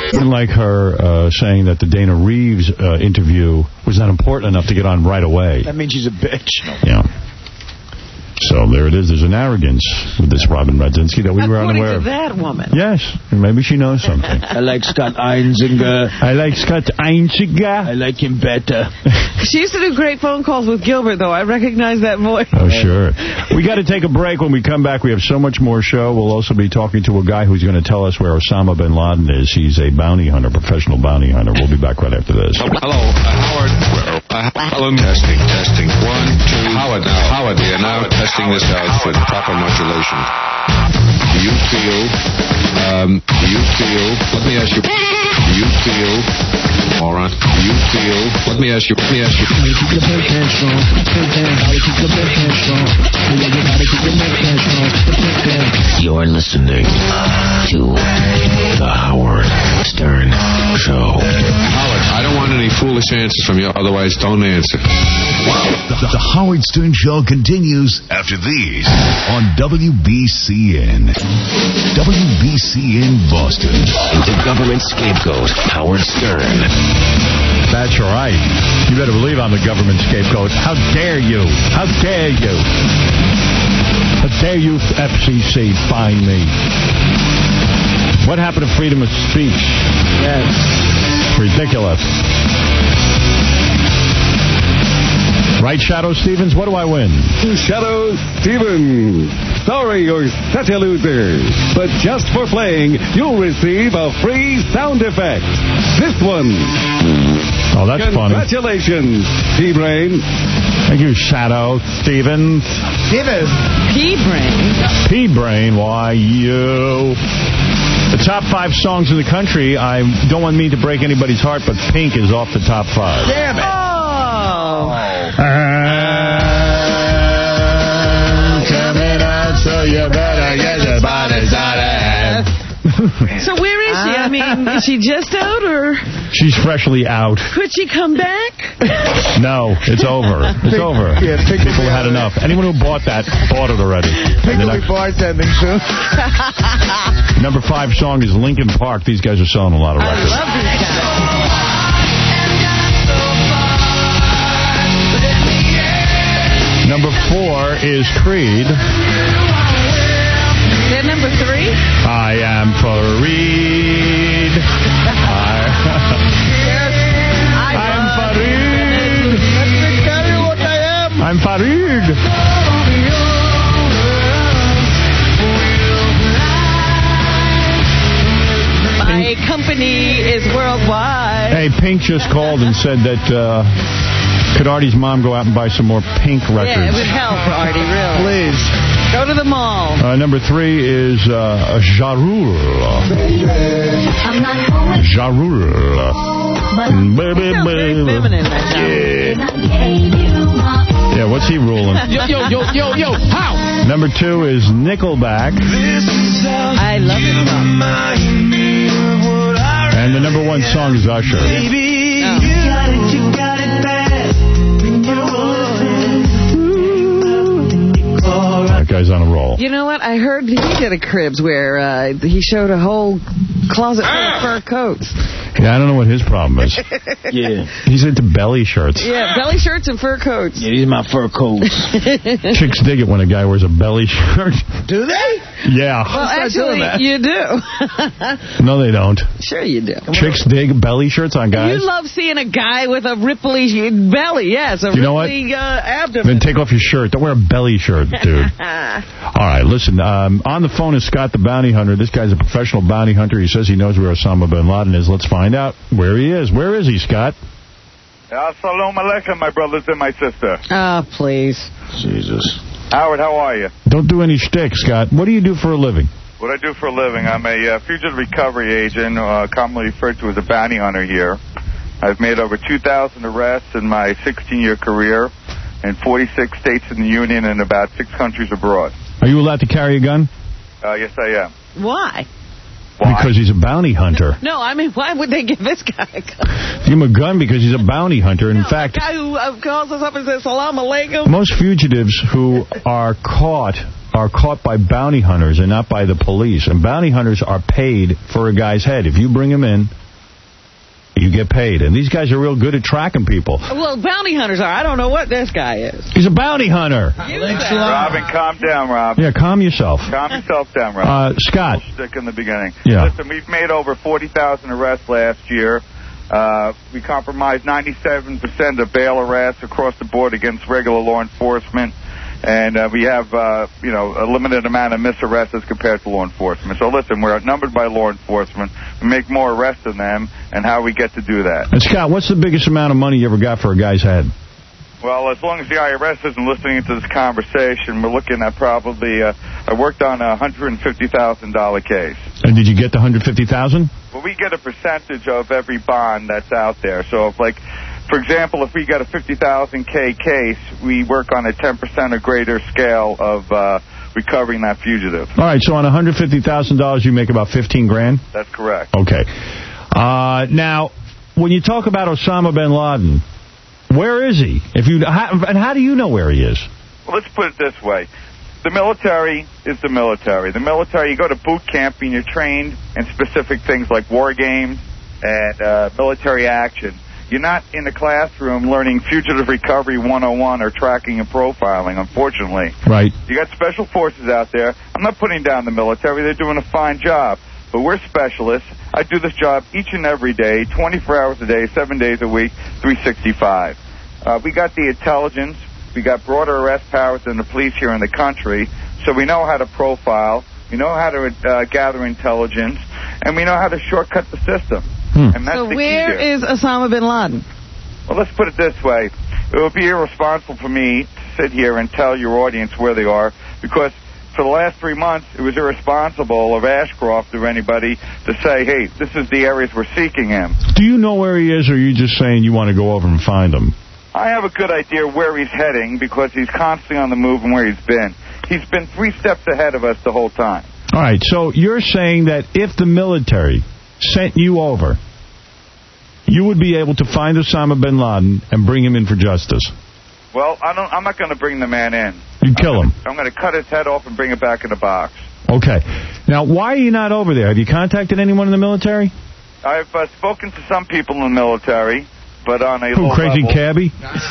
Didn't like her saying that the Dana Reeves interview was not important enough to get on right away. That means she's a bitch. Yeah. So there it is. There's an arrogance with this Robin Radzinski that we were unaware of. According to that woman. Yes. Maybe she knows something. I like Scott Einziger. I like Scott Einziger. I like him better. She used to do great phone calls with Gilbert, though. I recognize that voice. Oh, sure. We got to take a break. When we come back, we have so much more show. We'll also be talking to a guy who's going to tell us where Osama bin Laden is. He's a bounty hunter, professional bounty hunter. We'll be back right after this. Hello, Howard. Hello, testing. 1, 2. Howard, we are now testing this out for proper modulation. Do you feel, let me ask you, moron, let me ask you, You're listening to The Howard Stern Show. Howard, I don't want any foolish answers from you, otherwise don't answer. The Howard Stern Show continues after these on WBCN. WBCN Boston. Into government scapegoat, Howard Stern. That's right. You better believe I'm the government scapegoat. How dare you? How dare you? How dare you, FCC, find me? What happened to freedom of speech? Yes. Ridiculous. Right, Shadow Stevens? What do I win? Shadow Stevens. Sorry, you're such a loser. But just for playing, you'll receive a free sound effect. This one. Oh, that's funny. Congratulations, P-Brain. Thank you, Shadow Stevens. P-Brain. P-Brain, why you? The top 5 songs in the country. I don't want me to break anybody's heart, but Pink is off the top 5. Damn it. Oh. Coming out, so you better get your bodies on it. So where is she? I mean, is she just out, or? She's freshly out. Could she come back? No, it's over. It's over. Yeah, people had enough. Anyone who bought that, bought it already. Pickle bartending soon. Number 5 song is Linkin Park. These guys are selling a lot of records. I love these guys. Number 4 is Creed. They're number 3? I am Fareed. I'm Fareed. Let me tell you what I am. I'm Fareed. My company is worldwide. Hey, Pink just called and said that could Artie's mom go out and buy some more Pink records? Yeah, it would help, Artie, really. Please. Go to the mall. Number 3 is Ja Rule. Ja Rule. Very feminine right now. Yeah, what's he ruling? Yo, how? Number 2 is Nickelback. I love it. And the number 1 song is Usher. That guy's on a roll. You know what? I heard he did a Cribs where he showed a whole closet full of fur coats. Yeah, I don't know what his problem is. Yeah. He's into belly shirts. Yeah, belly shirts and fur coats. Yeah, these are my fur coats. Chicks dig it when a guy wears a belly shirt. Do they? Yeah. Well, actually, you do. No, they don't. Sure you do. Chicks dig belly shirts on guys? You love seeing a guy with a ripply belly, yes, a ripply abdomen. Then take off your shirt. Don't wear a belly shirt, dude. All right, listen. On the phone is Scott the Bounty Hunter. This guy's a professional bounty hunter. He says he knows where Osama bin Laden is. Let's find out where he is. Where is he, Scott? Assalamu alaikum, my brothers and my sister. Oh, please. Jesus. Howard, how are you? Don't do any shtick, Scott. What do you do for a living? What I do for a living, I'm a fugitive recovery agent, commonly referred to as a bounty hunter here. I've made over 2,000 arrests in my 16-year career in 46 states in the Union and about 6 countries abroad. Are you allowed to carry a gun? Yes, I am. Why? Because he's a bounty hunter. No, I mean, why would they give this guy a gun? Give him a gun because he's a bounty hunter. In fact, the guy who calls us up and says, Salam alaikum. most fugitives who are caught are caught by bounty hunters and not by the police. And bounty hunters are paid for a guy's head. If you bring him in, you get paid. And these guys are real good at tracking people. Well, bounty hunters are. I don't know what this guy is. He's a bounty hunter. Robin, calm down, Rob. Yeah, calm yourself. Calm yourself down, Rob. Scott. Stick in the beginning. Yeah. Listen, we've made over 40,000 arrests last year. We compromised 97% of bail arrests across the board against regular law enforcement. And we have, a limited amount of misarrests as compared to law enforcement. So, listen, we're outnumbered by law enforcement. We make more arrests than them, and how we get to do that. And, Scott, what's the biggest amount of money you ever got for a guy's head? Well, as long as the IRS isn't listening to this conversation, we're looking at probably, I worked on a $150,000 case. And did you get the $150,000? Well, we get a percentage of every bond that's out there. So, for example, if we got a $50,000 case, we work on a 10% or greater scale of recovering that fugitive. All right, so on $150,000, you make about $15,000? That's correct. Okay. Now, when you talk about Osama bin Laden, where is he? And how do you know where he is? Well, let's put it this way. The military is the military. The military, you go to boot camp and you're trained in specific things like war games and military action. You're not in the classroom learning fugitive recovery 101 or tracking and profiling, unfortunately. Right. You got special forces out there. I'm not putting down the military. They're doing a fine job. But we're specialists. I do this job each and every day, 24 hours a day, 7 days a week, 365. We got the intelligence. We got broader arrest powers than the police here in the country. So we know how to profile. We know how to gather intelligence. And we know how to shortcut the system. And that's so the where key is Osama bin Laden? Well, let's put it this way. It would be irresponsible for me to sit here and tell your audience where they are, because for the last 3 months, it was irresponsible of Ashcroft or anybody to say, hey, this is the areas we're seeking him. Do you know where he is, or are you just saying you want to go over and find him? I have a good idea where he's heading, because he's constantly on the move and where he's been. He's been 3 steps ahead of us the whole time. All right, so you're saying that if the military sent you over, you would be able to find Osama bin Laden and bring him in for justice? Well, I'm not going to bring the man in. You'd kill him? I'm going to cut his head off and bring it back in a box. Okay. Now, why are you not over there? Have you contacted anyone in the military? I've spoken to some people in the military, but on a low crazy level. cabbie?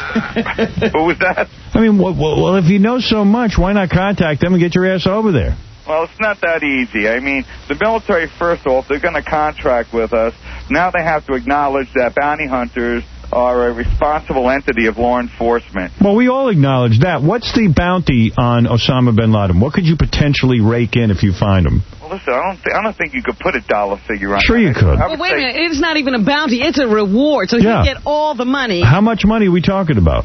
Who was that? I mean, well, if you know so much, why not contact them and get your ass over there? Well, it's not that easy. I mean, the military, first off, they're going to contract with us. Now they have to acknowledge that bounty hunters are a responsible entity of law enforcement. Well, we all acknowledge that. What's the bounty on Osama bin Laden? What could you potentially rake in if you find him? Well, listen, I don't think you could put a dollar figure on Sure that. you could. Well, wait a minute. It's not even a bounty. It's a reward. So Yeah. you get all the money. How much money are we talking about?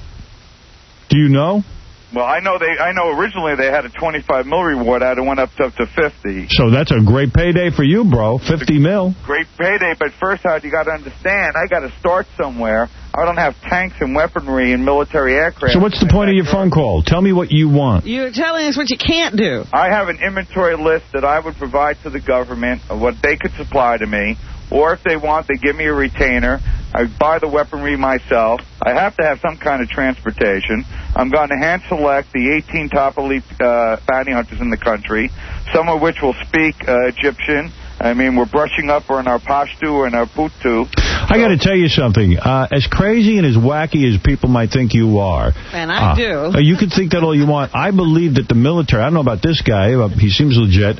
Do you know? Well, I know originally they had a $25 million reward out. It went up to 50. So that's a great payday for you, bro. $50 million. Great payday, but first, Howard, you got to understand, I got to start somewhere. I don't have tanks and weaponry and military aircraft. So what's the point of your phone call? Tell me what you want. You're telling us what you can't do. I have an inventory list that I would provide to the government of what they could supply to me. Or if they want, they give me a retainer. I buy the weaponry myself. I have to have some kind of transportation. I'm going to hand select the 18 top elite bounty hunters in the country, some of which will speak Egyptian. I mean, we're brushing up on our Pashto and our Putu. I got to tell you something. As crazy and as wacky as people might think you are. And I do. You can think that all you want. I believe that the military, I don't know about this guy, he seems legit.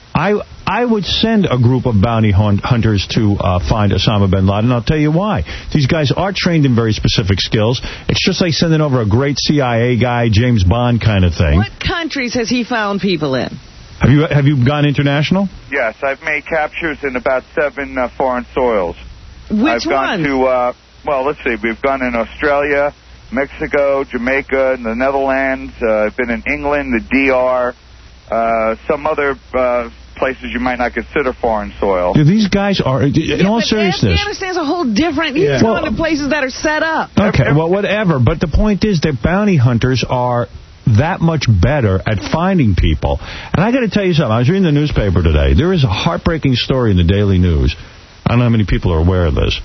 I would send a group of bounty hunters to find Osama bin Laden. I'll tell you why. These guys are trained in very specific skills. It's just like sending over a great CIA guy, James Bond kind of thing. What countries has he found people in? Have you gone international? Yes, I've made captures in about 7 foreign soils. Which I've gone to, well, let's see, we've gone in Australia, Mexico, Jamaica, and the Netherlands. I've been in England, the DR, some other places you might not consider foreign soil. These guys are, in all seriousness. Afghanistan's a whole different, he's going to places that are set up. Okay, well, whatever. But the point is that bounty hunters are that much better at finding people. And I got to tell you something. I was reading the newspaper today. There is a heartbreaking story in the Daily News. I don't know how many people are aware of this.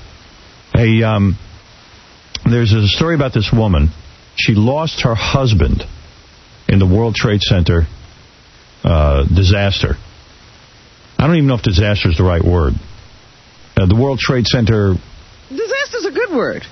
There's a story about this woman. She lost her husband in the World Trade Center disaster. I don't even know if disaster is the right word. The World Trade Center... Disaster's a good word.